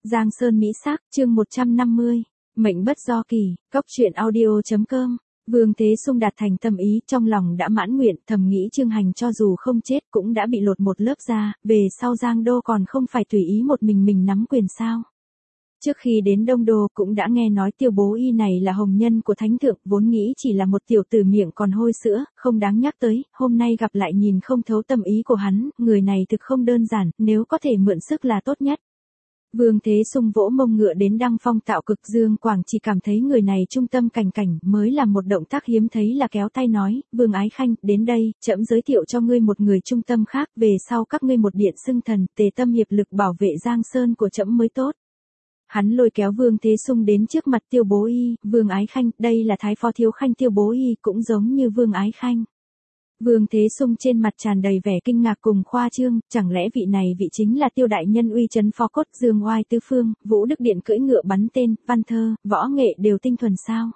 Giang Sơn Mỹ Sắc, chương 150, mệnh bất do kỳ, cóc truyện audio.com. Vương Thế Sung đạt thành tâm ý, trong lòng đã mãn nguyện, thầm nghĩ Trương Hành cho dù không chết cũng đã bị lột một lớp da, về sau Giang Đô còn không phải tùy ý một mình nắm quyền sao. Trước khi đến Đông Đô cũng đã nghe nói Tiêu Bố Y này là hồng nhân của Thánh Thượng, vốn nghĩ chỉ là một tiểu tử miệng còn hôi sữa, không đáng nhắc tới, hôm nay gặp lại nhìn không thấu tâm ý của hắn, người này thực không đơn giản, nếu có thể mượn sức là tốt nhất. Vương Thế Sung vỗ mông ngựa đến Đăng Phong Tạo Cực, Dương Quảng chỉ cảm thấy người này trung tâm cảnh cảnh, mới làm một động tác hiếm thấy là kéo tay nói, Vương Ái Khanh, đến đây, trẫm giới thiệu cho ngươi một người trung tâm khác, về sau các ngươi một điện xưng thần, tề tâm hiệp lực bảo vệ Giang Sơn của trẫm mới tốt. Hắn lôi kéo Vương Thế Sung đến trước mặt Tiêu Bố Y, Vương Ái Khanh, đây là Thái Phó Thiếu Khanh Tiêu Bố Y, cũng giống như Vương Ái Khanh. Vương Thế Sung trên mặt tràn đầy vẻ kinh ngạc cùng khoa trương, chẳng lẽ vị này vị chính là Tiêu đại nhân uy chấn phó cốt, dương oai tứ phương, Vũ Đức Điện cưỡi ngựa bắn tên, văn thơ, võ nghệ đều tinh thuần sao?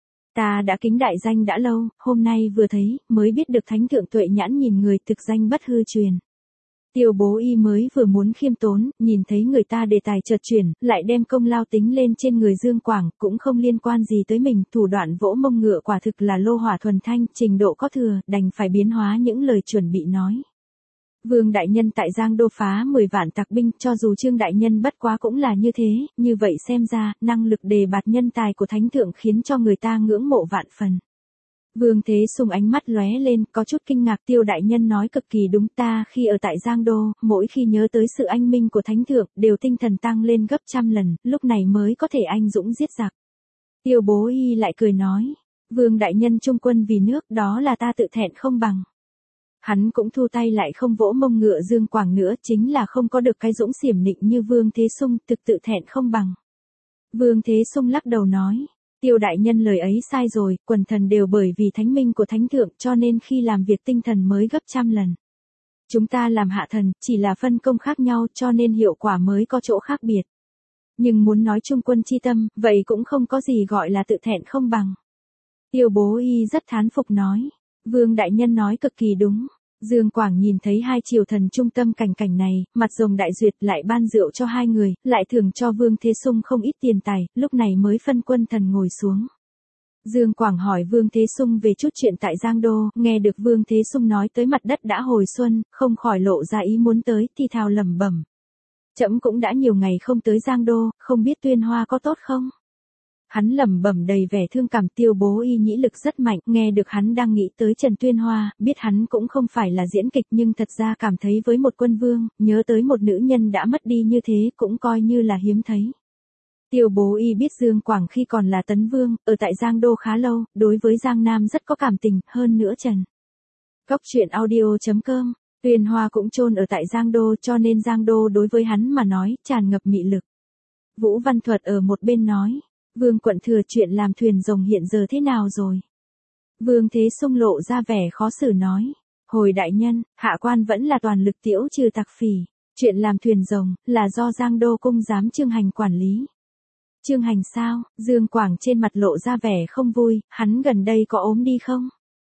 Ta đã kính đại danh đã lâu, hôm nay vừa thấy, mới biết được Thánh Thượng tuệ nhãn nhìn người, thực danh bất hư truyền. Tiêu Bố Y mới vừa muốn khiêm tốn, nhìn thấy người ta đề tài chợt chuyển, lại đem công lao tính lên trên người Dương Quảng, cũng không liên quan gì tới mình, thủ đoạn vỗ mông ngựa quả thực là lô hỏa thuần thanh, trình độ có thừa, đành phải biến hóa những lời chuẩn bị nói. Vương đại nhân tại Giang Đô phá 10 vạn tặc binh, cho dù Trương đại nhân bất quá cũng là như thế, như vậy xem ra, năng lực đề bạt nhân tài của Thánh Thượng khiến cho người ta ngưỡng mộ vạn phần. Vương Thế Sung ánh mắt lóe lên, có chút kinh ngạc, Tiêu đại nhân nói cực kỳ đúng, ta khi ở tại Giang Đô, mỗi khi nhớ tới sự anh minh của Thánh Thượng, đều tinh thần tăng lên gấp trăm lần, lúc này mới có thể anh dũng giết giặc. Tiêu Bố Y lại cười nói, Vương đại nhân trung quân vì nước, đó là ta tự thẹn không bằng. Hắn cũng thu tay lại không vỗ mông ngựa Dương Quảng nữa, chính là không có được cái dũng xiểm nịnh như Vương Thế Sung, thực tự thẹn không bằng. Vương Thế Sung lắc đầu nói, Tiêu đại nhân lời ấy sai rồi, quần thần đều bởi vì thánh minh của Thánh Thượng cho nên khi làm việc tinh thần mới gấp trăm lần. Chúng ta làm hạ thần, chỉ là phân công khác nhau cho nên hiệu quả mới có chỗ khác biệt. Nhưng muốn nói trung quân chi tâm, vậy cũng không có gì gọi là tự thẹn không bằng. Tiêu Bố Y rất thán phục nói, Vương đại nhân nói cực kỳ đúng. Dương Quảng nhìn thấy hai triều thần trung tâm cảnh cảnh này, mặt rồng đại duyệt lại ban rượu cho hai người, lại thưởng cho Vương Thế Sung không ít tiền tài, lúc này mới phân quân thần ngồi xuống. Dương Quảng hỏi Vương Thế Sung về chút chuyện tại Giang Đô, nghe được Vương Thế Sung nói tới mặt đất đã hồi xuân, không khỏi lộ ra ý muốn tới, thì thào lẩm bẩm. Trẫm cũng đã nhiều ngày không tới Giang Đô, không biết Tuyên Hoa có tốt không? Hắn lẩm bẩm đầy vẻ thương cảm. Tiêu Bố Y nhĩ lực rất mạnh, nghe được hắn đang nghĩ tới Trần Tuyên Hoa, biết hắn cũng không phải là diễn kịch nhưng thật ra cảm thấy với một quân vương, nhớ tới một nữ nhân đã mất đi như thế cũng coi như là hiếm thấy. Tiêu Bố Y biết Dương Quảng khi còn là tấn vương, ở tại Giang Đô khá lâu, đối với Giang Nam rất có cảm tình, hơn nữa Trần. Cóc truyện audio.com, Tuyên Hoa cũng chôn ở tại Giang Đô cho nên Giang Đô đối với hắn mà nói, tràn ngập mị lực. Vũ Văn Thuật ở một bên nói, Vương quận thừa chuyện làm thuyền rồng hiện giờ thế nào rồi? Vương Thế Sung lộ ra vẻ khó xử nói, hồi đại nhân, hạ quan vẫn là toàn lực tiễu trừ tặc phỉ, chuyện làm thuyền rồng, là do Giang Đô cung giám Trương Hành quản lý. Trương Hành sao? Dương Quảng trên mặt lộ ra vẻ không vui, hắn gần đây có ốm đi không?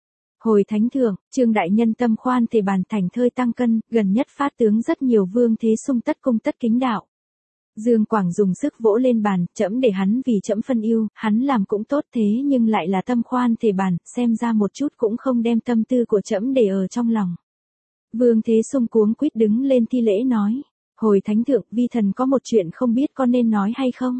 Hồi Thánh Thượng, Trương đại nhân tâm khoan thể bàn thành thơi tăng cân, gần nhất phát tướng rất nhiều. Vương Thế Sung tất cung tất kính đạo. Dương Quảng dùng sức vỗ lên bàn, trẫm để hắn vì trẫm phân ưu, hắn làm cũng tốt thế nhưng lại là tâm khoan thể bàn, xem ra một chút cũng không đem tâm tư của trẫm để ở trong lòng. Vương Thế Sung cuống quýt đứng lên thi lễ nói, hồi Thánh Thượng, vi thần có một chuyện không biết có nên nói hay không?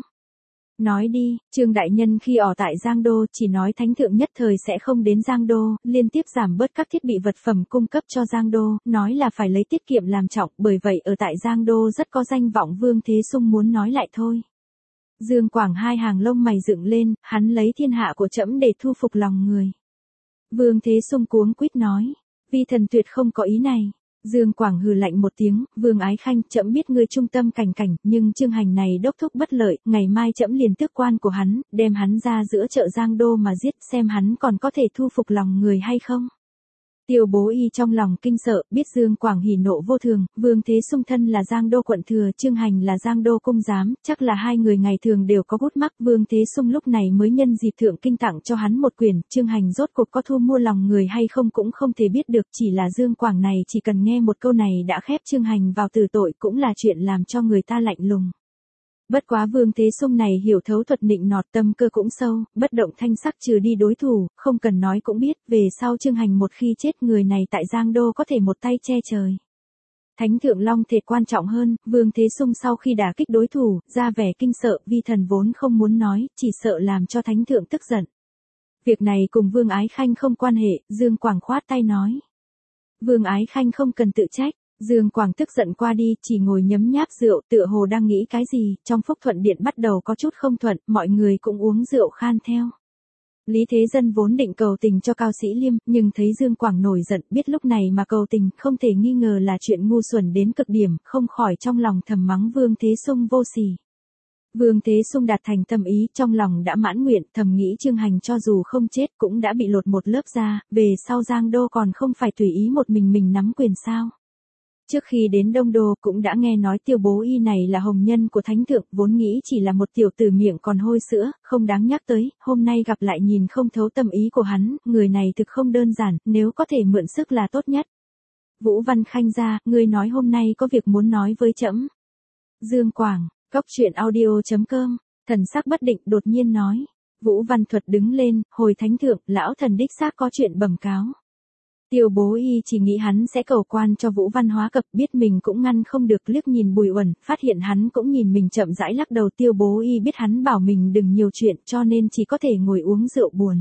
Nói đi. Trương đại nhân khi ở tại Giang Đô chỉ nói Thánh Thượng nhất thời sẽ không đến Giang Đô, liên tiếp giảm bớt các thiết bị vật phẩm cung cấp cho Giang Đô, nói là phải lấy tiết kiệm làm trọng, bởi vậy ở tại Giang Đô rất có danh vọng. Vương Thế Sung muốn nói lại thôi. Dương Quảng hai hàng lông mày dựng lên, hắn lấy thiên hạ của trẫm để thu phục lòng người. Vương Thế Sung cuống quýt nói, vi thần tuyệt không có ý này. Dương Quảng hừ lạnh một tiếng, Vương Ái Khanh, trẫm biết ngươi trung tâm cảnh cảnh, nhưng Trương Hành này đốc thúc bất lợi, ngày mai trẫm liền tước quan của hắn, đem hắn ra giữa chợ Giang Đô mà giết, xem hắn còn có thể thu phục lòng người hay không. Tiêu Bố Y trong lòng kinh sợ, biết Dương Quảng hỉ nộ vô thường, Vương Thế Sung thân là Giang Đô quận thừa, Trương Hành là Giang Đô cung giám, chắc là hai người ngày thường đều có gút mắc. Vương Thế Sung lúc này mới nhân dịp thượng kinh tặng cho hắn một quyền, Trương Hành rốt cuộc có thu mua lòng người hay không cũng không thể biết được, chỉ là Dương Quảng này chỉ cần nghe một câu này đã khép Trương Hành vào tử tội cũng là chuyện làm cho người ta lạnh lùng. Bất quá Vương Thế Sung này hiểu thấu thuật nịnh nọt, tâm cơ cũng sâu, bất động thanh sắc trừ đi đối thủ, không cần nói cũng biết, về sau Trương Hành một khi chết người này tại Giang Đô có thể một tay che trời. Thánh thượng long thể quan trọng hơn, Vương Thế Sung sau khi đả kích đối thủ, ra vẻ kinh sợ, vi thần vốn không muốn nói, chỉ sợ làm cho thánh thượng tức giận. Việc này cùng Vương Ái Khanh không quan hệ, Dương Quảng khoát tay nói. Vương Ái Khanh không cần tự trách. Dương Quảng tức giận qua đi, chỉ ngồi nhấm nháp rượu, tựa hồ đang nghĩ cái gì, trong Phúc Thuận Điện bắt đầu có chút không thuận, mọi người cũng uống rượu khan theo. Lý Thế Dân vốn định cầu tình cho Cao Sĩ Liêm, nhưng thấy Dương Quảng nổi giận, biết lúc này mà cầu tình, không thể nghi ngờ là chuyện ngu xuẩn đến cực điểm, không khỏi trong lòng thầm mắng Vương Thế Sung vô sỉ. Vương Thế Sung đạt thành tâm ý, trong lòng đã mãn nguyện, thầm nghĩ Trương Hành cho dù không chết cũng đã bị lột một lớp da, về sau Giang Đô còn không phải tùy ý một mình nắm quyền sao. Trước khi đến Đông Đô cũng đã nghe nói Tiêu Bố Y này là hồng nhân của thánh thượng, vốn nghĩ chỉ là một tiểu tử miệng còn hôi sữa, không đáng nhắc tới, hôm nay gặp lại nhìn không thấu tâm ý của hắn, người này thực không đơn giản, nếu có thể mượn sức là tốt nhất. Vũ Văn Khanh ra, ngươi nói hôm nay có việc muốn nói với trẫm. Dương Quảng, Cóc Truyện Audio.com, thần sắc bất định đột nhiên nói. Vũ Văn Thuật đứng lên, hồi thánh thượng, lão thần đích xác có chuyện bẩm cáo. Tiêu Bố Y chỉ nghĩ hắn sẽ cầu quan cho Vũ Văn hóa cập, biết mình cũng ngăn không được, liếc nhìn Bùi Uẩn, phát hiện hắn cũng nhìn mình, chậm rãi lắc đầu. Tiêu Bố Y biết hắn bảo mình đừng nhiều chuyện, cho nên chỉ có thể ngồi uống rượu buồn.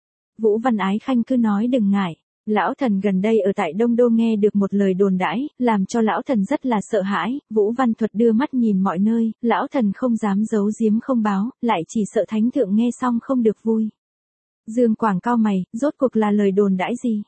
Vũ Văn Ái Khanh cứ nói đừng ngại, lão thần gần đây ở tại Đông Đô nghe được một lời đồn đãi, làm cho lão thần rất là sợ hãi. Vũ Văn Thuật đưa mắt nhìn mọi nơi, lão thần không dám giấu giếm không báo, lại chỉ sợ thánh thượng nghe xong không được vui. Dương Quảng cau mày, rốt cuộc là lời đồn đãi gì?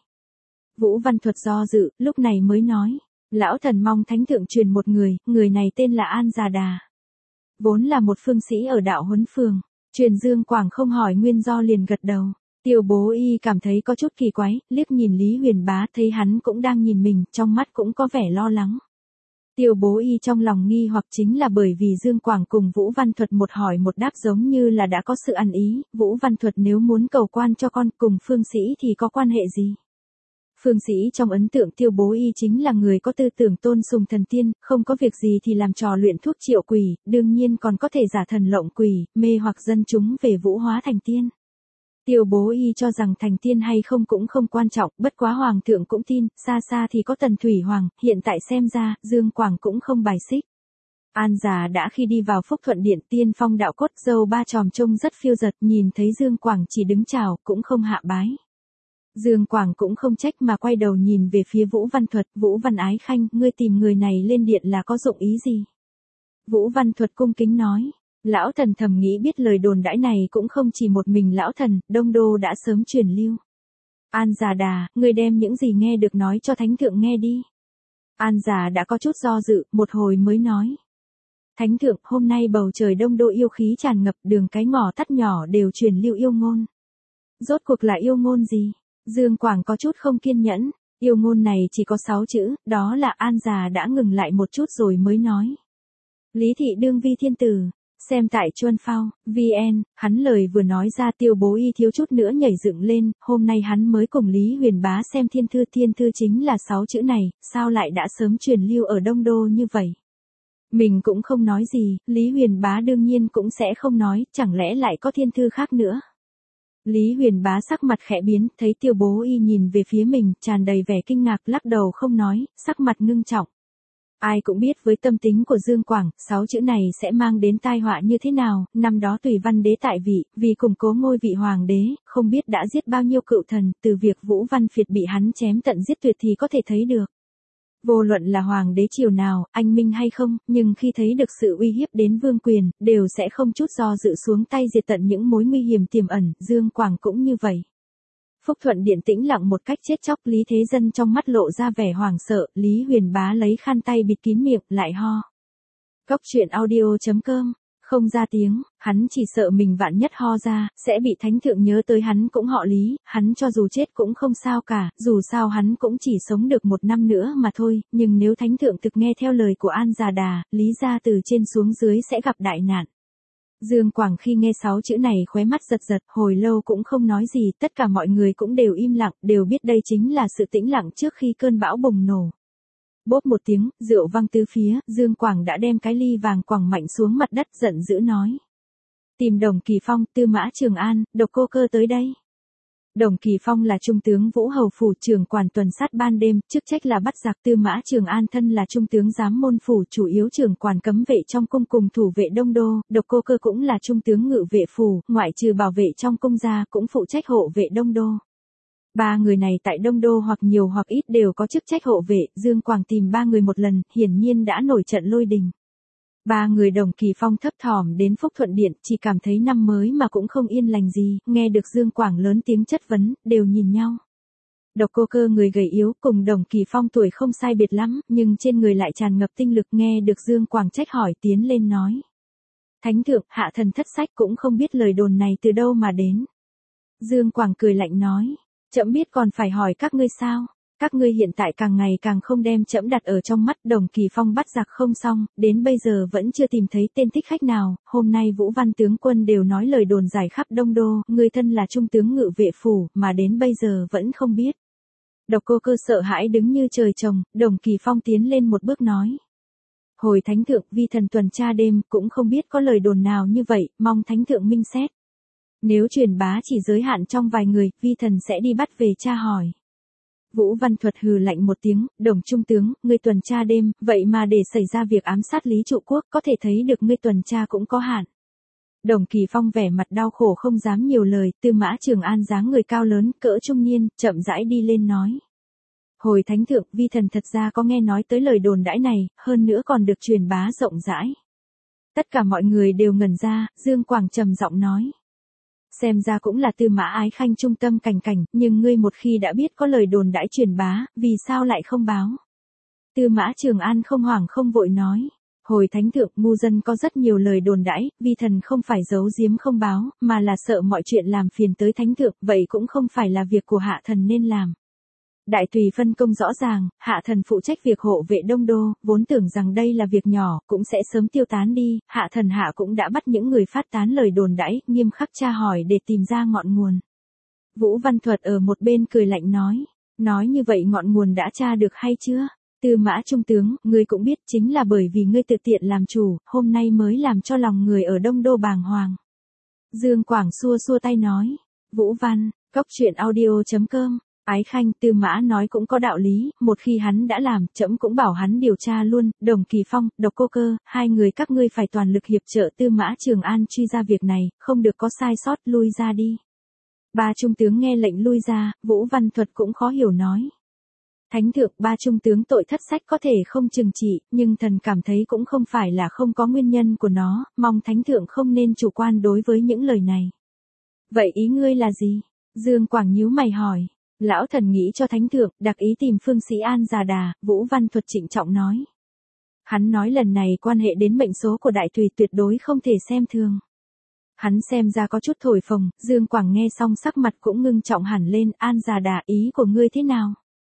Vũ Văn Thuật do dự, lúc này mới nói, lão thần mong thánh thượng truyền một người này tên là An Già Đà. Vốn là một phương sĩ ở đạo Huấn Phường, truyền. Dương Quảng không hỏi nguyên do liền gật đầu. Tiêu Bố Y cảm thấy có chút kỳ quái, liếc nhìn Lý Huyền Bá, thấy hắn cũng đang nhìn mình, trong mắt cũng có vẻ lo lắng. Tiêu Bố Y trong lòng nghi hoặc chính là bởi vì Dương Quảng cùng Vũ Văn Thuật một hỏi một đáp giống như là đã có sự ăn ý, Vũ Văn Thuật nếu muốn cầu quan cho con cùng phương sĩ thì có quan hệ gì? Phương sĩ trong ấn tượng Tiêu Bố Y chính là người có tư tưởng tôn sùng thần tiên, không có việc gì thì làm trò luyện thuốc triệu quỷ, đương nhiên còn có thể giả thần lộng quỷ, mê hoặc dân chúng về vũ hóa thành tiên. Tiêu Bố Y cho rằng thành tiên hay không cũng không quan trọng, bất quá hoàng thượng cũng tin, xa xa thì có Tần Thủy Hoàng, hiện tại xem ra, Dương Quảng cũng không bài xích. An Già đã khi đi vào Phúc Thuận Điện, tiên phong đạo cốt, râu ba chòm trông rất phiêu dật, nhìn thấy Dương Quảng chỉ đứng chào, cũng không hạ bái. Dương Quảng cũng không trách mà quay đầu nhìn về phía Vũ Văn Thuật, Vũ Văn Ái Khanh, ngươi tìm người này lên điện là có dụng ý gì? Vũ Văn Thuật cung kính nói, lão thần thầm nghĩ biết lời đồn đãi này cũng không chỉ một mình lão thần, Đông Đô đã sớm truyền lưu. An Già Đà, ngươi đem những gì nghe được nói cho thánh thượng nghe đi. An Già đã có chút do dự, một hồi mới nói. Thánh thượng, hôm nay bầu trời Đông Đô yêu khí tràn ngập, đường cái ngõ tắt nhỏ đều truyền lưu yêu ngôn. Rốt cuộc là yêu ngôn gì? Dương Quảng có chút không kiên nhẫn, yêu ngôn này chỉ có 6 chữ, đó là. An Già đã ngừng lại một chút rồi mới nói. Lý thị đương vi thiên tử, xem tại Chuân Phao, VN, hắn lời vừa nói ra Tiêu Bố Y thiếu chút nữa nhảy dựng lên, hôm nay hắn mới cùng Lý Huyền Bá xem thiên thư chính là 6 chữ này, sao lại đã sớm truyền lưu ở Đông Đô như vậy? Mình cũng không nói gì, Lý Huyền Bá đương nhiên cũng sẽ không nói, chẳng lẽ lại có thiên thư khác nữa? Lý Huyền Bá sắc mặt khẽ biến, thấy Tiêu Bố Y nhìn về phía mình, tràn đầy vẻ kinh ngạc, lắc đầu không nói, sắc mặt ngưng trọng. Ai cũng biết với tâm tính của Dương Quảng, 6 chữ này sẽ mang đến tai họa như thế nào, năm đó Tùy Văn Đế tại vị, vì củng cố ngôi vị hoàng đế, không biết đã giết bao nhiêu cựu thần, từ việc Vũ Văn Phiệt bị hắn chém tận giết tuyệt thì có thể thấy được. Vô luận là hoàng đế triều nào, anh minh hay không, nhưng khi thấy được sự uy hiếp đến vương quyền, đều sẽ không chút do dự xuống tay diệt tận những mối nguy hiểm tiềm ẩn, Dương Quảng cũng như vậy. Phúc Thuận Điện tĩnh lặng một cách chết chóc, Lý Thế Dân trong mắt lộ ra vẻ hoảng sợ, Lý Huyền Bá lấy khăn tay bịt kín miệng, lại ho. Cóc Truyện Audio.com, không ra tiếng, hắn chỉ sợ mình vạn nhất ho ra, sẽ bị thánh thượng nhớ tới hắn cũng họ Lý, hắn cho dù chết cũng không sao cả, dù sao hắn cũng chỉ sống được 1 năm nữa mà thôi, nhưng nếu thánh thượng thực nghe theo lời của An Già Đà, Lý gia từ trên xuống dưới sẽ gặp đại nạn. Dương Quảng khi nghe 6 chữ này khóe mắt giật giật, hồi lâu cũng không nói gì, tất cả mọi người cũng đều im lặng, đều biết đây chính là sự tĩnh lặng trước khi cơn bão bùng nổ. Bốp một tiếng, rượu văng tứ phía, Dương Quảng đã đem cái ly vàng quẳng mạnh xuống mặt đất giận dữ nói. Tìm Đồng Kỳ Phong, Tư Mã Trường An, Độc Cô Cơ tới đây. Đồng Kỳ Phong là trung tướng Vũ Hầu phủ trưởng quản tuần sát ban đêm, chức trách là bắt giặc. Tư Mã Trường An thân là trung tướng giám môn phủ chủ yếu trưởng quản cấm vệ trong cung cùng thủ vệ Đông Đô. Độc Cô Cơ cũng là trung tướng ngự vệ phủ, ngoại trừ bảo vệ trong cung ra cũng phụ trách hộ vệ Đông Đô. Ba người này tại Đông Đô hoặc nhiều hoặc ít đều có chức trách hộ vệ. Dương Quảng tìm ba người một lần, hiển nhiên đã nổi trận lôi đình. Ba người Đồng Kỳ Phong thấp thỏm đến Phúc Thuận Điện, chỉ cảm thấy năm mới mà cũng không yên lành gì, nghe được Dương Quảng lớn tiếng chất vấn, đều nhìn nhau. Độc Cô Cơ người gầy yếu cùng Đồng Kỳ Phong tuổi không sai biệt lắm, nhưng trên người lại tràn ngập tinh lực, nghe được Dương Quảng trách hỏi tiến lên nói. Thánh thượng, hạ thần thất sách cũng không biết lời đồn này từ đâu mà đến. Dương Quảng cười lạnh nói, trẫm biết còn phải hỏi các ngươi sao? Các ngươi hiện tại càng ngày càng không đem trẫm đặt ở trong mắt. Đồng Kỳ Phong bắt giặc không xong, đến bây giờ vẫn chưa tìm thấy tên thích khách nào. Hôm nay Vũ Văn tướng quân đều nói lời đồn dài khắp Đông Đô, ngươi thân là trung tướng ngự vệ phủ, mà đến bây giờ vẫn không biết. Độc Cô Cơ sợ hãi đứng như trời trồng. Đồng Kỳ Phong tiến lên một bước nói. Hồi thánh thượng, vi thần tuần tra đêm, cũng không biết có lời đồn nào như vậy, mong thánh thượng minh xét. Nếu truyền bá chỉ giới hạn trong vài người, vi thần sẽ đi bắt về tra hỏi. Vũ Văn Thuật hừ lạnh một tiếng, Đồng trung tướng, ngươi tuần tra đêm, vậy mà để xảy ra việc ám sát Lý Trụ Quốc, có thể thấy được ngươi tuần tra cũng có hạn. Đồng Kỳ Phong vẻ mặt đau khổ không dám nhiều lời. Tư Mã Trường An dáng người cao lớn, cỡ trung niên, chậm rãi đi lên nói. Hồi thánh thượng, vi thần thật ra có nghe nói tới lời đồn đãi này, hơn nữa còn được truyền bá rộng rãi. Tất cả mọi người đều ngẩn ra, Dương Quảng trầm giọng nói. Xem ra cũng là Tư Mã Ái Khanh trung tâm cảnh cảnh, nhưng ngươi một khi đã biết có lời đồn đãi truyền bá, vì sao lại không báo? Tư Mã Trường An không hoảng không vội nói. Hồi thánh thượng, ngu dân có rất nhiều lời đồn đãi, vi thần không phải giấu giếm không báo, mà là sợ mọi chuyện làm phiền tới thánh thượng, vậy cũng không phải là việc của hạ thần nên làm. Đại tùy phân công rõ ràng, hạ thần phụ trách việc hộ vệ Đông Đô, vốn tưởng rằng đây là việc nhỏ, cũng sẽ sớm tiêu tán đi. Hạ thần hạ cũng đã bắt những người phát tán lời đồn đãi, nghiêm khắc tra hỏi để tìm ra ngọn nguồn. Vũ Văn Thuật ở một bên cười lạnh nói như vậy ngọn nguồn đã tra được hay chưa? Tư Mã trung tướng, ngươi cũng biết chính là bởi vì ngươi tự tiện làm chủ, hôm nay mới làm cho lòng người ở Đông Đô bàng hoàng. Dương Quảng xua xua tay nói. Vũ Văn, Cốc Truyện Audio.com. Ái Khanh, Tư Mã nói cũng có đạo lý, một khi hắn đã làm, trẫm cũng bảo hắn điều tra luôn. Đồng Kỳ Phong, Độc Cô Cơ, hai người các ngươi phải toàn lực hiệp trợ Tư Mã Trường An truy ra việc này, không được có sai sót, lui ra đi. Ba trung tướng nghe lệnh lui ra. Vũ Văn Thuật cũng khó hiểu nói. Thánh thượng, ba trung tướng tội thất sách có thể không trừng trị, nhưng thần cảm thấy cũng không phải là không có nguyên nhân của nó, mong thánh thượng không nên chủ quan đối với những lời này. Vậy ý ngươi là gì? Dương Quảng nhíu mày hỏi. Lão thần nghĩ cho thánh thượng, đặc ý tìm Phương Sĩ An Già Đà. Vũ Văn Thuật trịnh trọng nói. Hắn nói lần này quan hệ đến mệnh số của đại tùy tuyệt đối không thể xem thường. Hắn xem ra có chút thổi phồng. Dương Quảng nghe xong sắc mặt cũng ngưng trọng hẳn lên. An Già Đà, ý của ngươi thế nào?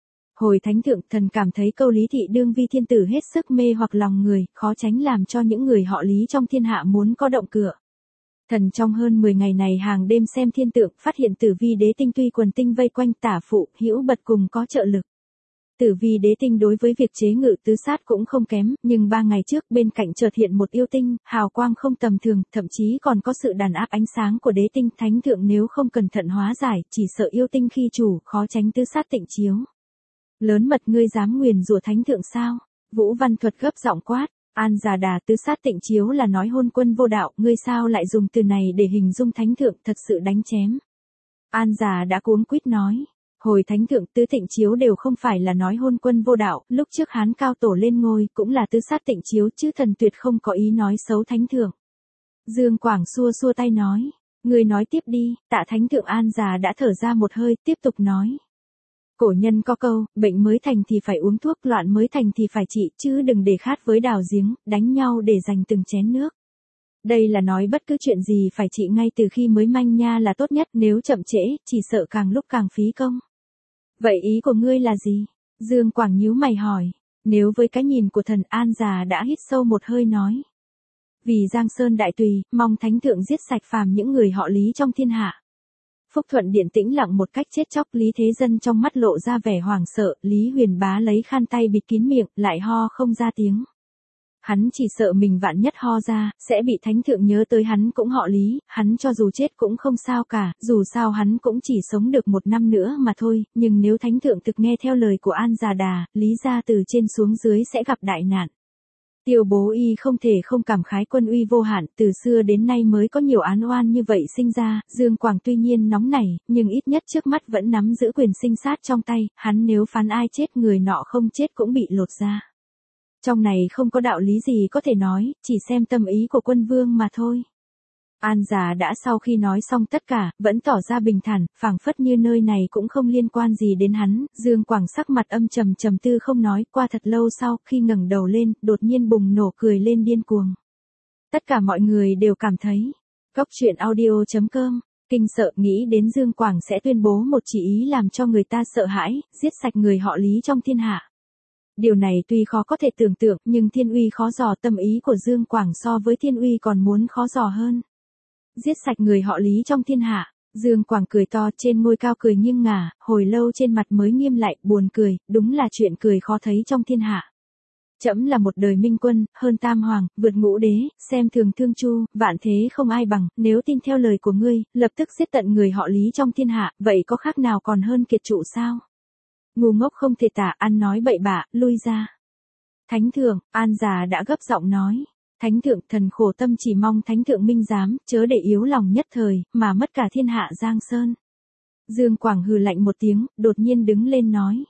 Hồi thánh thượng, thần cảm thấy câu Lý Thị đương vi thiên tử hết sức mê hoặc lòng người, khó tránh làm cho những người họ Lý trong thiên hạ muốn có động cửa. Thần trong hơn 10 ngày này hàng đêm xem thiên tượng, phát hiện Tử Vi Đế Tinh tuy quần tinh vây quanh Tả Phụ, Hữu Bật cùng có trợ lực. Tử Vi Đế Tinh đối với việc chế ngự tứ sát cũng không kém, nhưng 3 ngày trước bên cạnh chợt hiện một yêu tinh, hào quang không tầm thường, thậm chí còn có sự đàn áp ánh sáng của đế tinh. Thánh thượng nếu không cẩn thận hóa giải, chỉ sợ yêu tinh khi chủ, khó tránh tứ sát tịnh chiếu. Lớn mật, ngươi dám nguyền rủa thánh thượng sao? Vũ Văn Thuật gấp giọng quát. An Già Đà, tứ sát tịnh chiếu là nói hôn quân vô đạo, ngươi sao lại dùng từ này để hình dung thánh thượng, thật sự đánh chém. An Già đã cuống quýt nói. Hồi thánh thượng, tứ tịnh chiếu đều không phải là nói hôn quân vô đạo, lúc trước Hán Cao Tổ lên ngôi cũng là tứ sát tịnh chiếu chứ thần tuyệt không có ý nói xấu thánh thượng. Dương Quảng xua xua tay nói. Ngươi nói tiếp đi. Tạ thánh thượng. An Già đã thở ra một hơi, tiếp tục nói. Cổ nhân có câu, bệnh mới thành thì phải uống thuốc, loạn mới thành thì phải trị, chứ đừng để khát với đào giếng, đánh nhau để giành từng chén nước. Đây là nói bất cứ chuyện gì phải trị ngay từ khi mới manh nha là tốt nhất, nếu chậm trễ, chỉ sợ càng lúc càng phí công. Vậy ý của ngươi là gì? Dương Quảng nhíu mày hỏi. Nếu với cái nhìn của thần, An Già đã hít sâu một hơi nói. Vì Giang Sơn đại tùy, mong thánh thượng giết sạch phàm những người họ Lý trong thiên hạ. Phúc Thuận Điện tĩnh lặng một cách chết chóc, Lý Thế Dân trong mắt lộ ra vẻ hoảng sợ, Lý Huyền Bá lấy khăn tay bịt kín miệng, lại ho không ra tiếng. Hắn chỉ sợ mình vạn nhất ho ra, sẽ bị thánh thượng nhớ tới hắn cũng họ Lý, hắn cho dù chết cũng không sao cả, dù sao hắn cũng chỉ sống được 1 năm nữa mà thôi, nhưng nếu thánh thượng thực nghe theo lời của An Già Đà, Lý gia từ trên xuống dưới sẽ gặp đại nạn. Tiêu Bố Y không thể không cảm khái quân uy vô hạn, từ xưa đến nay mới có nhiều án oan như vậy sinh ra, Dương Quảng tuy nhiên nóng nảy, nhưng ít nhất trước mắt vẫn nắm giữ quyền sinh sát trong tay, hắn nếu phán ai chết người nọ không chết cũng bị lột ra. Trong này không có đạo lý gì có thể nói, chỉ xem tâm ý của quân vương mà thôi. An Già đã sau khi nói xong tất cả, vẫn tỏ ra bình thản, phảng phất như nơi này cũng không liên quan gì đến hắn, Dương Quảng sắc mặt âm trầm trầm tư không nói, qua thật lâu sau, khi ngẩng đầu lên, đột nhiên bùng nổ cười lên điên cuồng. Tất cả mọi người đều cảm thấy, Cốc truyện audio.com, kinh sợ nghĩ đến Dương Quảng sẽ tuyên bố một chỉ ý làm cho người ta sợ hãi, giết sạch người họ Lý trong thiên hạ. Điều này tuy khó có thể tưởng tượng, nhưng thiên uy khó dò, tâm ý của Dương Quảng so với thiên uy còn muốn khó dò hơn. Giết sạch người họ Lý trong thiên hạ, Dương Quảng cười to trên ngôi cao cười nghiêng ngả, hồi lâu trên mặt mới nghiêm lại, buồn cười, đúng là chuyện cười khó thấy trong thiên hạ. Trẫm là một đời minh quân, hơn tam hoàng, vượt ngũ đế, xem thường thương chu, vạn thế không ai bằng, nếu tin theo lời của ngươi, lập tức giết tận người họ Lý trong thiên hạ, vậy có khác nào còn hơn kiệt trụ sao? Ngu ngốc không thể tả, ăn nói bậy bạ, lui ra. Thánh thượng, An Già đã gấp giọng nói. Thánh thượng, thần khổ tâm chỉ mong thánh thượng minh giám, chớ để yếu lòng nhất thời, mà mất cả thiên hạ Giang Sơn. Dương Quảng hừ lạnh một tiếng, đột nhiên đứng lên nói.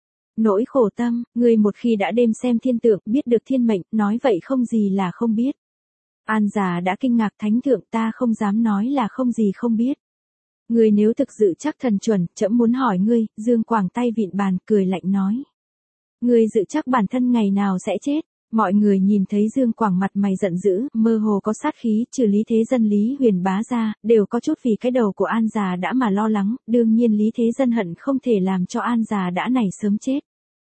Nỗi khổ tâm, ngươi một khi đã đêm xem thiên tượng, biết được thiên mệnh, nói vậy không gì là không biết. An Già đã kinh ngạc, thánh thượng, ta không dám nói là không gì không biết. Ngươi nếu thực dự chắc thần chuẩn, trẫm muốn hỏi ngươi, Dương Quảng tay vịn bàn, cười lạnh nói. Ngươi dự chắc bản thân ngày nào sẽ chết. Mọi người nhìn thấy Dương Quảng mặt mày giận dữ, mơ hồ có sát khí, trừ Lý Thế Dân Lý Huyền Bá ra, đều có chút vì cái đầu của An Già đã mà lo lắng, đương nhiên Lý Thế Dân hận không thể làm cho An Già đã này sớm chết.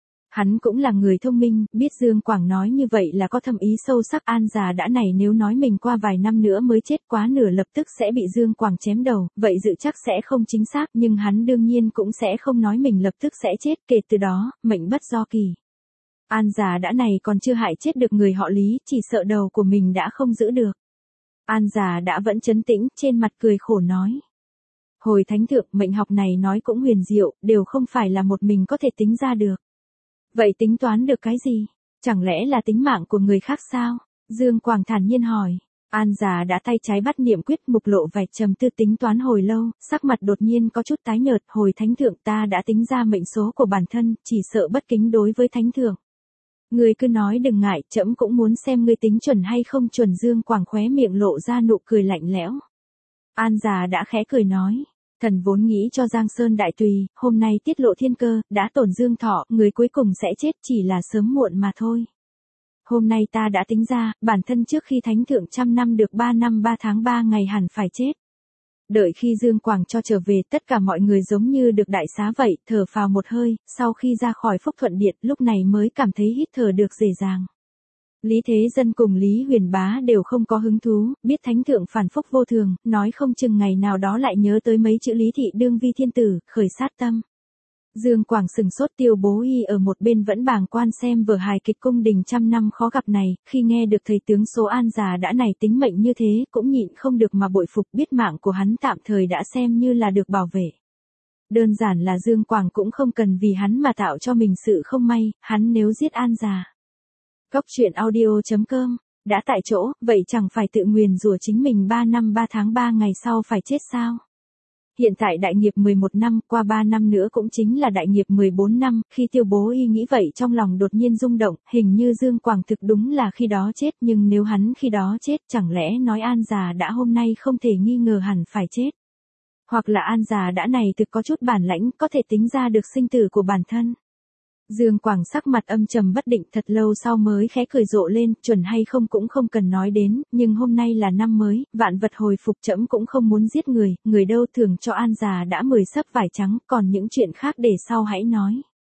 Hắn cũng là người thông minh, biết Dương Quảng nói như vậy là có thâm ý sâu sắc, An Già đã này nếu nói mình qua vài năm nữa mới chết quá nửa lập tức sẽ bị Dương Quảng chém đầu, vậy dự chắc sẽ không chính xác, nhưng hắn đương nhiên cũng sẽ không nói mình lập tức sẽ chết, kể từ đó, mệnh bất do kỳ. An Già đã này còn chưa hại chết được người họ Lý, chỉ sợ đầu của mình đã không giữ được. An Già đã vẫn trấn tĩnh, trên mặt cười khổ nói. Hồi thánh thượng, mệnh học này nói cũng huyền diệu, đều không phải là một mình có thể tính ra được. Vậy tính toán được cái gì? Chẳng lẽ là tính mạng của người khác sao? Dương Quảng thản nhiên hỏi. An Già đã tay trái bắt niệm quyết, mục lộ vẻ trầm tư tính toán hồi lâu, sắc mặt đột nhiên có chút tái nhợt, hồi thánh thượng, ta đã tính ra mệnh số của bản thân, chỉ sợ bất kính đối với thánh thượng. Ngươi cứ nói đừng ngại, trẫm cũng muốn xem ngươi tính chuẩn hay không chuẩn. Dương Quảng khóe miệng lộ ra nụ cười lạnh lẽo. An Già đã khẽ cười nói. Thần vốn nghĩ cho Giang Sơn đại tùy, hôm nay tiết lộ thiên cơ, đã tổn Dương thọ, người cuối cùng sẽ chết, chỉ là sớm muộn mà thôi. Hôm nay ta đã tính ra, bản thân trước khi thánh thượng 100 năm được 3 năm 3 tháng 3 ngày hẳn phải chết. Đợi khi Dương Quảng cho trở về, tất cả mọi người giống như được đại xá vậy, thở phào một hơi, sau khi ra khỏi Phúc Thuận Điện, lúc này mới cảm thấy hít thở được dễ dàng. Lý Thế Dân cùng Lý Huyền Bá đều không có hứng thú, biết thánh thượng phản phúc vô thường, nói không chừng ngày nào đó lại nhớ tới mấy chữ Lý thị đương vi thiên tử, khởi sát tâm. Dương Quảng sừng sốt, Tiêu Bố Y ở một bên vẫn bàng quan xem vở hài kịch cung đình 100 năm khó gặp này, khi nghe được thầy tướng số An Già đã này tính mệnh như thế, cũng nhịn không được mà bội phục, biết mạng của hắn tạm thời đã xem như là được bảo vệ. Đơn giản là Dương Quảng cũng không cần vì hắn mà tạo cho mình sự không may, hắn nếu giết An Già. Cốc truyện audio.com, đã tại chỗ, vậy chẳng phải tự nguyền rủa chính mình 3 năm 3 tháng 3 ngày sau phải chết sao? Hiện tại đại nghiệp 11 năm, qua 3 năm nữa cũng chính là đại nghiệp 14 năm, khi Tiêu Bố Y nghĩ vậy trong lòng đột nhiên rung động, hình như Dương Quảng thực đúng là khi đó chết, nhưng nếu hắn khi đó chết, chẳng lẽ nói An Già đã hôm nay không thể nghi ngờ hẳn phải chết. Hoặc là An Già đã này thực có chút bản lãnh, có thể tính ra được sinh tử của bản thân. Dương Quảng sắc mặt âm trầm bất định, thật lâu sau mới khẽ cười rộ lên, chuẩn hay không cũng không cần nói đến, nhưng hôm nay là năm mới, vạn vật hồi phục, trẫm cũng không muốn giết người, người đâu thường cho An Già đã 10 sấp vải trắng, còn những chuyện khác để sau hãy nói.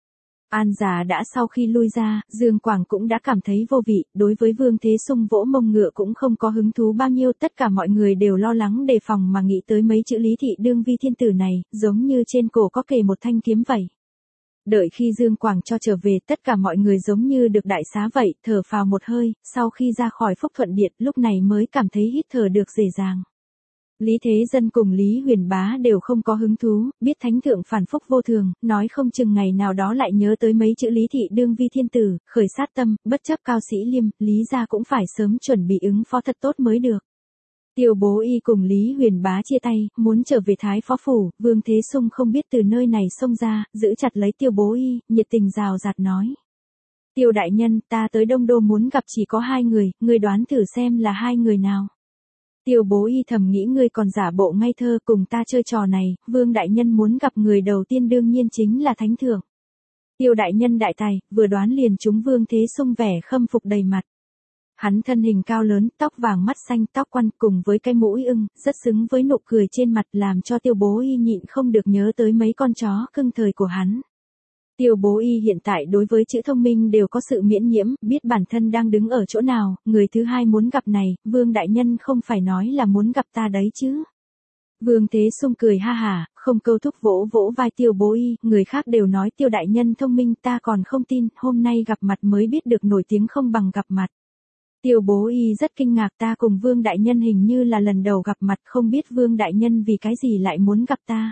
An Giả đã sau khi lui ra, Dương Quảng cũng đã cảm thấy vô vị, đối với Vương Thế Sung vỗ mông ngựa cũng không có hứng thú bao nhiêu, tất cả mọi người đều lo lắng đề phòng mà nghĩ tới mấy chữ Lý Thị Đương Vi Thiên Tử này, giống như trên cổ có kề một thanh kiếm vậy. Đợi khi Dương Quảng cho trở về, tất cả mọi người giống như được đại xá vậy, thở phào một hơi, sau khi ra khỏi Phúc Thuận Điện, lúc này mới cảm thấy hít thở được dễ dàng. Lý Thế Dân cùng Lý Huyền Bá đều không có hứng thú, biết thánh thượng phản phúc vô thường, nói không chừng ngày nào đó lại nhớ tới mấy chữ Lý Thị Đương Vi Thiên Tử, khởi sát tâm, bất chấp Cao Sĩ Liêm, Lý gia cũng phải sớm chuẩn bị ứng phó thật tốt mới được. Tiêu Bố Y cùng Lý Huyền Bá chia tay, muốn trở về Thái Phó Phủ, Vương Thế Sung không biết từ nơi này xông ra, giữ chặt lấy Tiêu Bố Y, nhiệt tình rào rạt nói. Tiêu đại nhân, ta tới Đông Đô muốn gặp chỉ có 2 người, ngươi đoán thử xem là 2 người nào. Tiêu Bố Y thầm nghĩ ngươi còn giả bộ ngây thơ cùng ta chơi trò này, Vương đại nhân muốn gặp người đầu tiên đương nhiên chính là Thánh Thượng. Tiêu đại nhân đại tài, vừa đoán liền chúng Vương Thế Sung vẻ khâm phục đầy mặt. Hắn thân hình cao lớn, tóc vàng mắt xanh, tóc quăn cùng với cái mũi ưng, rất xứng với nụ cười trên mặt làm cho Tiêu Bố Y nhịn không được nhớ tới mấy con chó cưng thời của hắn. Tiêu Bố Y hiện tại đối với chữ thông minh đều có sự miễn nhiễm, biết bản thân đang đứng ở chỗ nào, người thứ hai muốn gặp này, Vương đại nhân không phải nói là muốn gặp ta đấy chứ. Vương Thế Sung cười ha hả, không câu thúc vỗ vỗ vai Tiêu Bố Y, người khác đều nói Tiêu đại nhân thông minh ta còn không tin, hôm nay gặp mặt mới biết được nổi tiếng không bằng gặp mặt. Tiêu Bố Y rất kinh ngạc, ta cùng Vương đại nhân hình như là lần đầu gặp mặt, không biết Vương đại nhân vì cái gì lại muốn gặp ta.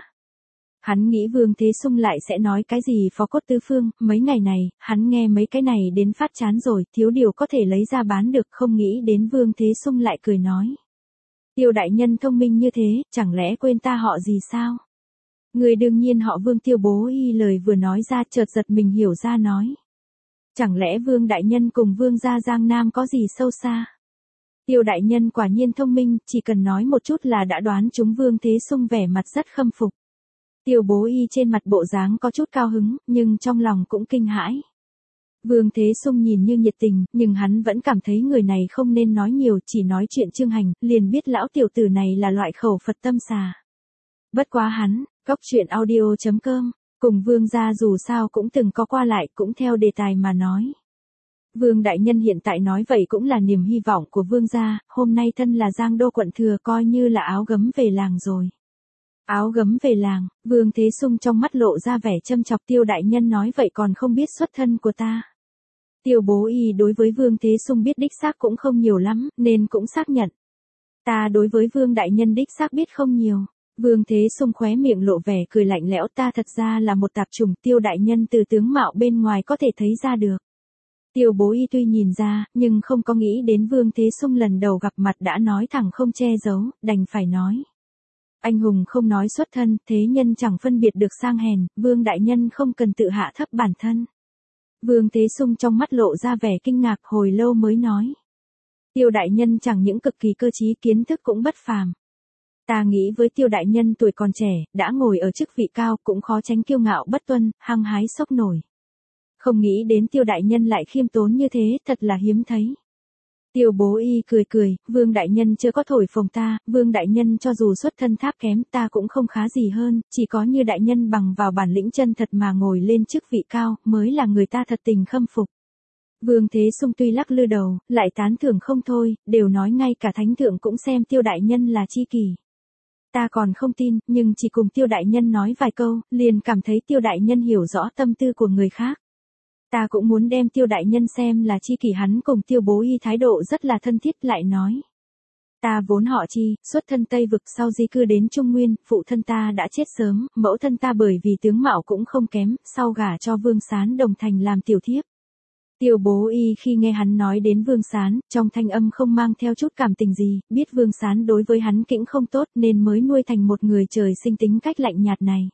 Hắn nghĩ Vương Thế Sung lại sẽ nói cái gì phó cốt tứ phương, mấy ngày này, hắn nghe mấy cái này đến phát chán rồi, thiếu điều có thể lấy ra bán được, không nghĩ đến Vương Thế Sung lại cười nói. Tiêu đại nhân thông minh như thế, chẳng lẽ quên ta họ gì sao? Người đương nhiên họ Vương. Tiêu Bố Y lời vừa nói ra chợt giật mình hiểu ra nói. Chẳng lẽ Vương đại nhân cùng Vương gia Giang Nam có gì sâu xa? Tiêu đại nhân quả nhiên thông minh, chỉ cần nói một chút là đã đoán chúng. Vương Thế Sung vẻ mặt rất khâm phục. Tiêu Bố Y trên mặt bộ dáng có chút cao hứng, nhưng trong lòng cũng kinh hãi. Vương Thế Sung nhìn như nhiệt tình, nhưng hắn vẫn cảm thấy người này không nên nói nhiều, chỉ nói chuyện Trương Hành, liền biết lão tiểu tử này là loại khẩu Phật tâm xà. Bất quá hắn, coctruyện.audio.com, cùng Vương gia dù sao cũng từng có qua lại, cũng theo đề tài mà nói. Vương đại nhân hiện tại nói vậy cũng là niềm hy vọng của Vương gia, hôm nay thân là Giang Đô quận thừa coi như là áo gấm về làng rồi. Áo gấm về làng, Vương Thế Sung trong mắt lộ ra vẻ châm chọc. Tiêu đại nhân nói vậy còn không biết xuất thân của ta. Tiêu Bố Y đối với Vương Thế Sung biết đích xác cũng không nhiều lắm, nên cũng xác nhận. Ta đối với Vương đại nhân đích xác biết không nhiều. Vương Thế Sung khóe miệng lộ vẻ cười lạnh lẽo, ta thật ra là một tạp chủng. Tiêu đại nhân từ tướng mạo bên ngoài có thể thấy ra được. Tiêu Bố Y tuy nhìn ra, nhưng không có nghĩ đến Vương Thế Sung lần đầu gặp mặt đã nói thẳng không che giấu, đành phải nói. Anh hùng không nói xuất thân, thế nhân chẳng phân biệt được sang hèn, Vương đại nhân không cần tự hạ thấp bản thân. Vương Thế Sung trong mắt lộ ra vẻ kinh ngạc, hồi lâu mới nói. Tiêu đại nhân chẳng những cực kỳ cơ trí, kiến thức cũng bất phàm. Ta nghĩ với Tiêu đại nhân tuổi còn trẻ, đã ngồi ở chức vị cao, cũng khó tránh kiêu ngạo bất tuân, hăng hái sốc nổi. Không nghĩ đến Tiêu đại nhân lại khiêm tốn như thế, thật là hiếm thấy. Tiêu Bố Y cười cười, Vương đại nhân chưa có thổi phồng ta, Vương đại nhân cho dù xuất thân tháp kém ta cũng không khá gì hơn, chỉ có như đại nhân bằng vào bản lĩnh chân thật mà ngồi lên chức vị cao, mới là người ta thật tình khâm phục. Vương Thế Sung tuy lắc lư đầu, lại tán thưởng không thôi, đều nói ngay cả thánh thượng cũng xem Tiêu đại nhân là tri kỷ. Ta còn không tin, nhưng chỉ cùng Tiêu đại nhân nói vài câu, liền cảm thấy Tiêu đại nhân hiểu rõ tâm tư của người khác. Ta cũng muốn đem Tiêu đại nhân xem là tri kỷ. Hắn cùng Tiêu Bố Y thái độ rất là thân thiết, lại nói. Ta vốn họ Chi, xuất thân Tây Vực, sau di cư đến Trung Nguyên, phụ thân ta đã chết sớm, mẫu thân ta bởi vì tướng mạo cũng không kém, sau gả cho Vương Sán Đồng Thành làm tiểu thiếp. Tiêu Bố Y khi nghe hắn nói đến Vương Sán, trong thanh âm không mang theo chút cảm tình gì, biết Vương Sán đối với hắn kĩnh không tốt nên mới nuôi thành một người trời sinh tính cách lạnh nhạt này.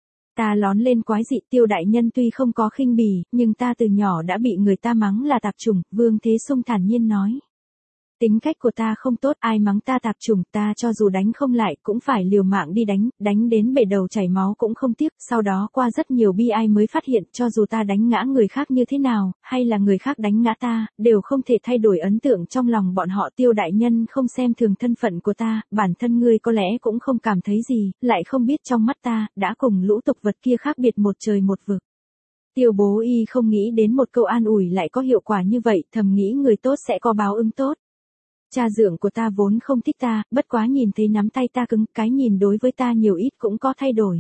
Ta lón lên quái dị. Tiêu đại nhân tuy không có khinh bỉ, nhưng ta từ nhỏ đã bị người ta mắng là tạp chủng, Vương Thế Sung thản nhiên nói. Tính cách của ta không tốt, ai mắng ta tạp chủng, ta cho dù đánh không lại cũng phải liều mạng đi đánh, đánh đến bể đầu chảy máu cũng không tiếc. Sau đó qua rất nhiều bi ai mới phát hiện, cho dù ta đánh ngã người khác như thế nào, hay là người khác đánh ngã ta, đều không thể thay đổi ấn tượng trong lòng bọn họ. Tiêu đại nhân không xem thường thân phận của ta, bản thân ngươi có lẽ cũng không cảm thấy gì, lại không biết trong mắt ta, đã cùng lũ tục vật kia khác biệt một trời một vực. Tiêu Bố Y không nghĩ đến một câu an ủi lại có hiệu quả như vậy, thầm nghĩ người tốt sẽ có báo ứng tốt. Cha dượng của ta vốn không thích ta, bất quá nhìn thấy nắm tay ta cứng, cái nhìn đối với ta nhiều ít cũng có thay đổi.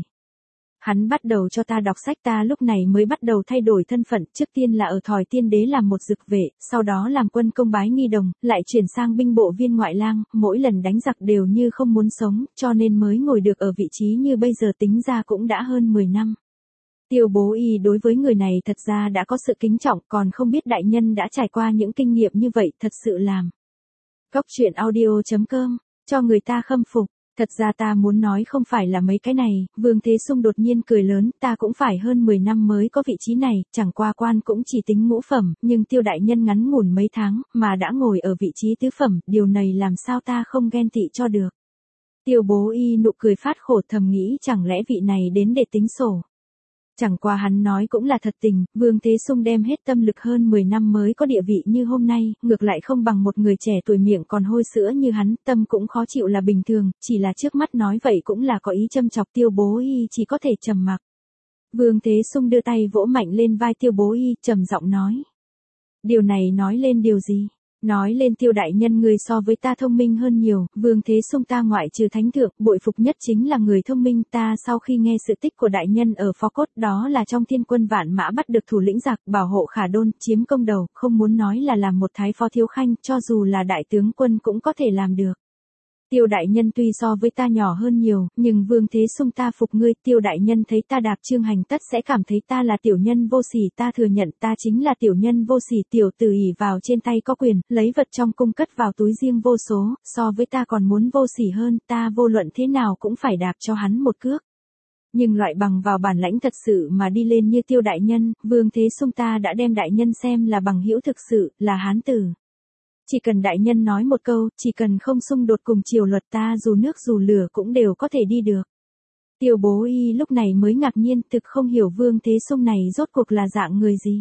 Hắn bắt đầu cho ta đọc sách, ta lúc này mới bắt đầu thay đổi thân phận, trước tiên là ở Thỏi Tiên Đế làm một dực vệ, sau đó làm quân công bái nghi đồng, lại chuyển sang binh bộ viên ngoại lang, mỗi lần đánh giặc đều như không muốn sống, cho nên mới ngồi được ở vị trí như bây giờ, tính ra cũng đã hơn 10 năm. Tiêu Bố Y đối với người này thật ra đã có sự kính trọng, còn không biết đại nhân đã trải qua những kinh nghiệm như vậy, thật sự làm. Cốc truyện audio.com, cho người ta khâm phục. Thật ra ta muốn nói không phải là mấy cái này, Vương Thế Sung đột nhiên cười lớn, ta cũng phải hơn 10 năm mới có vị trí này, chẳng qua quan cũng chỉ tính ngũ phẩm, nhưng Tiêu đại nhân ngắn ngủn mấy tháng, mà đã ngồi ở vị trí tứ phẩm, điều này làm sao ta không ghen tị cho được. Tiêu Bố Y nụ cười phát khổ, thầm nghĩ chẳng lẽ vị này đến để tính sổ. Chẳng qua hắn nói cũng là thật tình, Vương Thế Sung đem hết tâm lực hơn 10 năm mới có địa vị như hôm nay, ngược lại không bằng một người trẻ tuổi miệng còn hôi sữa như hắn, tâm cũng khó chịu là bình thường, chỉ là trước mắt nói vậy cũng là có ý châm chọc. Tiêu Bố Y chỉ có thể trầm mặc. Vương Thế Sung đưa tay vỗ mạnh lên vai Tiêu Bố Y, trầm giọng nói. Điều này nói lên điều gì? Nói lên Tiêu đại nhân người so với ta thông minh hơn nhiều, Vương Thế Sung ta ngoại trừ thánh thượng, bội phục nhất chính là người thông minh. Ta sau khi nghe sự tích của đại nhân ở Phó Cốt, đó là trong Thiên Quân Vạn Mã bắt được thủ lĩnh giặc, bảo hộ Khả Đôn, chiếm công đầu, không muốn nói là làm một thái phó thiếu khanh, cho dù là đại tướng quân cũng có thể làm được. Tiêu đại nhân tuy so với ta nhỏ hơn nhiều, nhưng Vương Thế Sung ta phục ngươi. Tiêu đại nhân thấy ta đạp Trương Hành tất sẽ cảm thấy ta là tiểu nhân vô sỉ, ta thừa nhận ta chính là tiểu nhân vô sỉ. Tiểu tử ỷ vào trên tay có quyền, lấy vật trong cung cất vào túi riêng vô số, so với ta còn muốn vô sỉ hơn, ta vô luận thế nào cũng phải đạp cho hắn một cước. Nhưng loại bằng vào bản lãnh thật sự mà đi lên như Tiêu đại nhân, Vương Thế Sung ta đã đem đại nhân xem là bằng hữu thực sự, là hán tử. Chỉ cần đại nhân nói một câu, chỉ cần không xung đột cùng triều luật, ta dù nước dù lửa cũng đều có thể đi được. Tiêu Bố Y lúc này mới ngạc nhiên, thực không hiểu Vương Thế Sung này rốt cuộc là dạng người gì.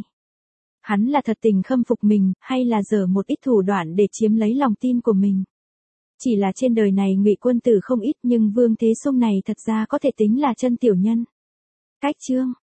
Hắn là thật tình khâm phục mình, hay là giở một ít thủ đoạn để chiếm lấy lòng tin của mình. Chỉ là trên đời này ngụy quân tử không ít, nhưng Vương Thế Sung này thật ra có thể tính là chân tiểu nhân. Cách chương